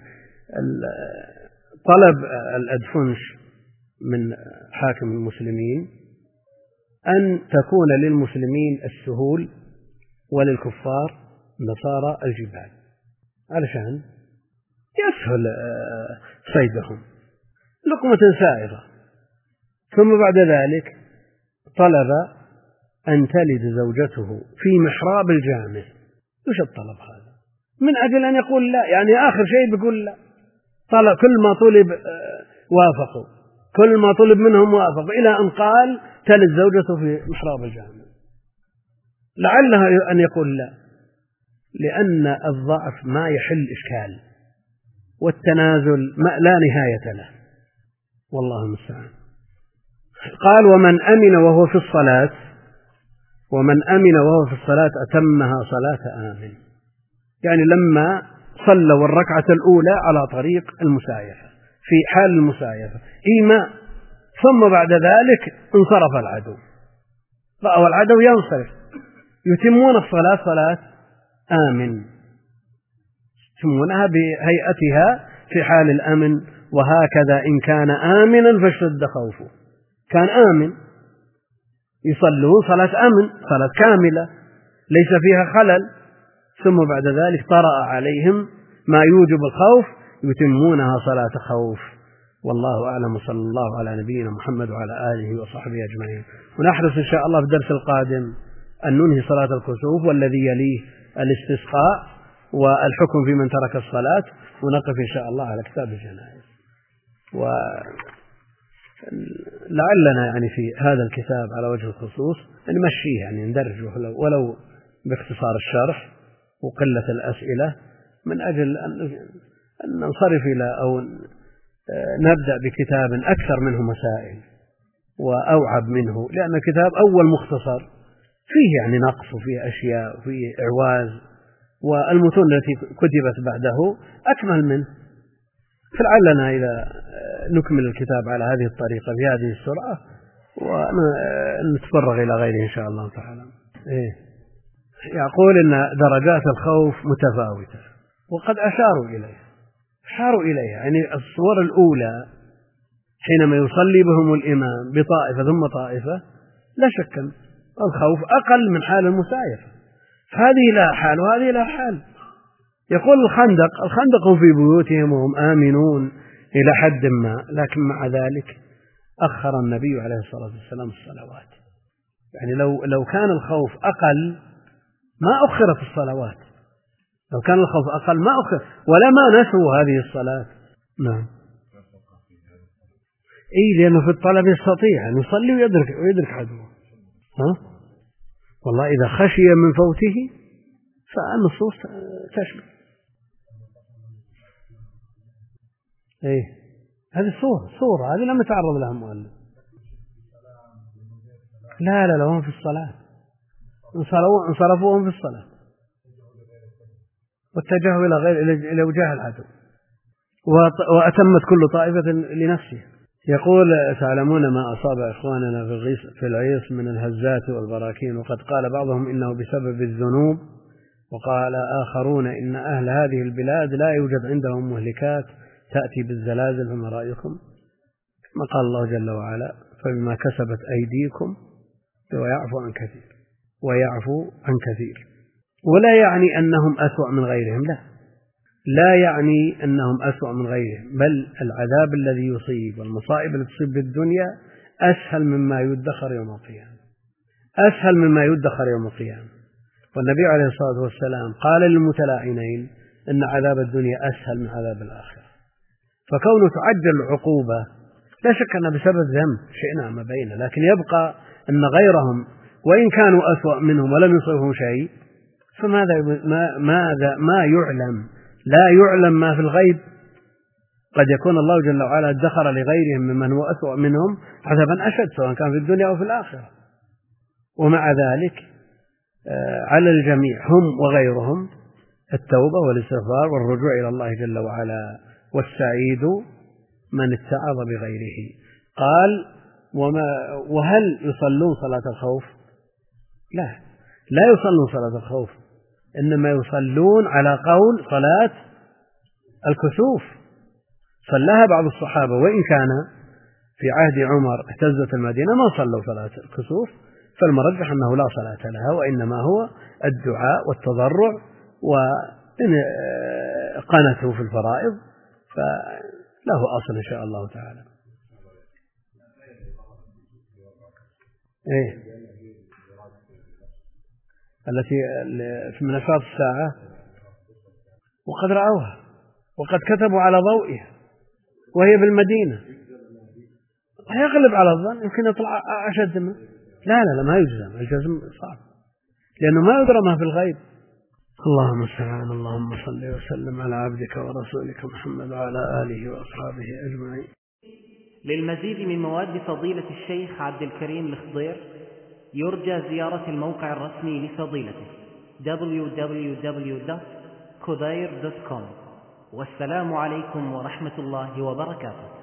طلب الأدفنش من حاكم المسلمين أن تكون للمسلمين السهول وللكفار نصارى الجبال علشان يسهل صيدهم، لقمة سائغة. ثم بعد ذلك طلب أن تلد زوجته في محراب الجامع. وش الطلب هذا؟ من أجل أن يقول لا، يعني آخر شيء بيقول لا. طلب كل ما طلب وافقوا، كل ما طلب منهم وافقوا، إلى أن قال تلد زوجته في محراب الجامع. لعلها أن يقول لا، لأن الضعف ما يحل إشكال، والتنازل ما لا نهاية له، والله المستعان. قال ومن أمن وهو في الصلاة ومن أمن وهو في الصلاة أتمها صلاة آمن، يعني لما صلوا الركعة الأولى على طريق المسايفة في حال المسايفة إيماء، ثم بعد ذلك انصرف العدو، رأوا العدو ينصرف، يتمون الصلاة صلاة آمن، يتمونها بهيئتها في حال الأمن. وهكذا إن كان آمنا فاشتد خوفه، كان آمن يصلون صلاة أمن، صلاة كاملة ليس فيها خلل، ثم بعد ذلك طرأ عليهم ما يوجب الخوف يتمونها صلاة خوف. والله أعلم، صلى الله على نبينا محمد وعلى آله وصحبه أجمعين. ونحرص إن شاء الله في الدرس القادم أن ننهي صلاة الكسوف والذي يليه الاستسقاء والحكم في من ترك الصلاة، ونقف إن شاء الله على كتاب الجنائز. ولعلنا يعني في هذا الكتاب على وجه الخصوص نمشيه، يعني ندرجه ولو باختصار الشرح وقلة الأسئلة، من أجل أن ننصرف إلى أو نبدأ بكتاب أكثر منه مسائل وأوعب منه، لأن الكتاب أول مختصر فيه يعني نقص وفيه أشياء وفيه إعواز، والمتون التي كتبت بعده أكمل منه. فلعلنا إذا نكمل الكتاب على هذه الطريقة بهذه السرعة ونتفرغ إلى غيره إن شاء الله تعالى. إيه؟ يقول إن درجات الخوف متفاوتة، وقد أشاروا إليه أشاروا إليه يعني الصور الأولى حينما يصلي بهم الإمام بطائفة ثم طائفة لا شك الخوف أقل من حال المسايفة، فهذه لا حال وهذه لا حال. يقول الخندق الخندق في بيوتهم وهم آمنون إلى حد ما، لكن مع ذلك أخر النبي عليه الصلاة والسلام الصلوات. يعني لو لو كان الخوف أقل ما أخرت الصلوات، لو كان الخوف أقل ما أخر ولما نسوا هذه الصلاة. نعم. إيه لأنه في الطلب يستطيع أن يصلي ويدرك ويدرك عدوه. ها؟ والله إذا خشي من فوته فالنصوص تشمل. إيه هذه صورة صورة هذه لم يتعرض لها المؤلف. لا لا لا هم في الصلاة انصرفوا هم في الصلاة واتجهوا إلى غير إلى وجاه العدو وأتمت كل طائفة لنفسها. يقول تعلمون ما أصاب إخواننا في الغيث في العيص من الهزات والبراكين، وقد قال بعضهم إنه بسبب الذنوب، وقال آخرون إن أهل هذه البلاد لا يوجد عندهم مهلكات تأتي بالزلازل، فما رأيكم؟ ما قال الله جل وعلا فبما كسبت أيديكم ويعفو عن كثير ويعفو عن كثير. ولا يعني أنهم أسوأ من غيرهم، لا لا يعني أنهم أسوأ من غيرهم، بل العذاب الذي يصيب والمصائب التي تصيب بالدنيا أسهل مما يدخر يوم القيامة، أسهل مما يدخر يوم القيامة. والنبي عليه الصلاة والسلام قال للمتلاعنين إن عذاب الدنيا أسهل من عذاب الآخرة. فكونه تعجل العقوبة لا شك أن بسبب ذنب شئنا ما بينه، لكن يبقى أن غيرهم وإن كانوا أسوأ منهم ولم يصيبهم شيء فماذا ما ماذا ما يعلم، لا يعلم ما في الغيب. قد يكون الله جل وعلا ادخر لغيرهم ممن هو أسوأ منهم عذابا أشد سواء كان في الدنيا أو في الآخرة. ومع ذلك على الجميع هم وغيرهم التوبة والاستغفار والرجوع إلى الله جل وعلا، والسعيد من اتعظ بغيره. قال وما وهل يصلون صلاة الخوف؟ لا لا يصلون صلاة الخوف، إنما يصلون على قول صلاة الكسوف. صلاها بعض الصحابة وإن كان في عهد عمر اهتزت المدينة ما صلوا صلاة الكسوف، فالمرجح أنه لا صلاة لها، وإنما هو الدعاء والتضرع وإن قنته في الفرائض فله أصل إن شاء الله تعالى. إيه التي في مناشات الساعة وقد رأوها وقد كتبوا على ضوئها وهي بالمدينة، يغلب على الظن يمكن يطلع أشد منه. لا لا لا ما يجزم، الجزم صعب لأنه ما يدرى ما في الغيب. اللهم استعان. اللهم صل وسلم على عبدك ورسولك محمد وعلى آله وأصحابه أجمعين.
للمزيد من مواد فضيلة الشيخ عبد الكريم الخضير يرجى زيارة الموقع الرسمي لفضيلته دبليو دبليو دبليو دوت كودير دوت كوم. والسلام عليكم ورحمة الله وبركاته.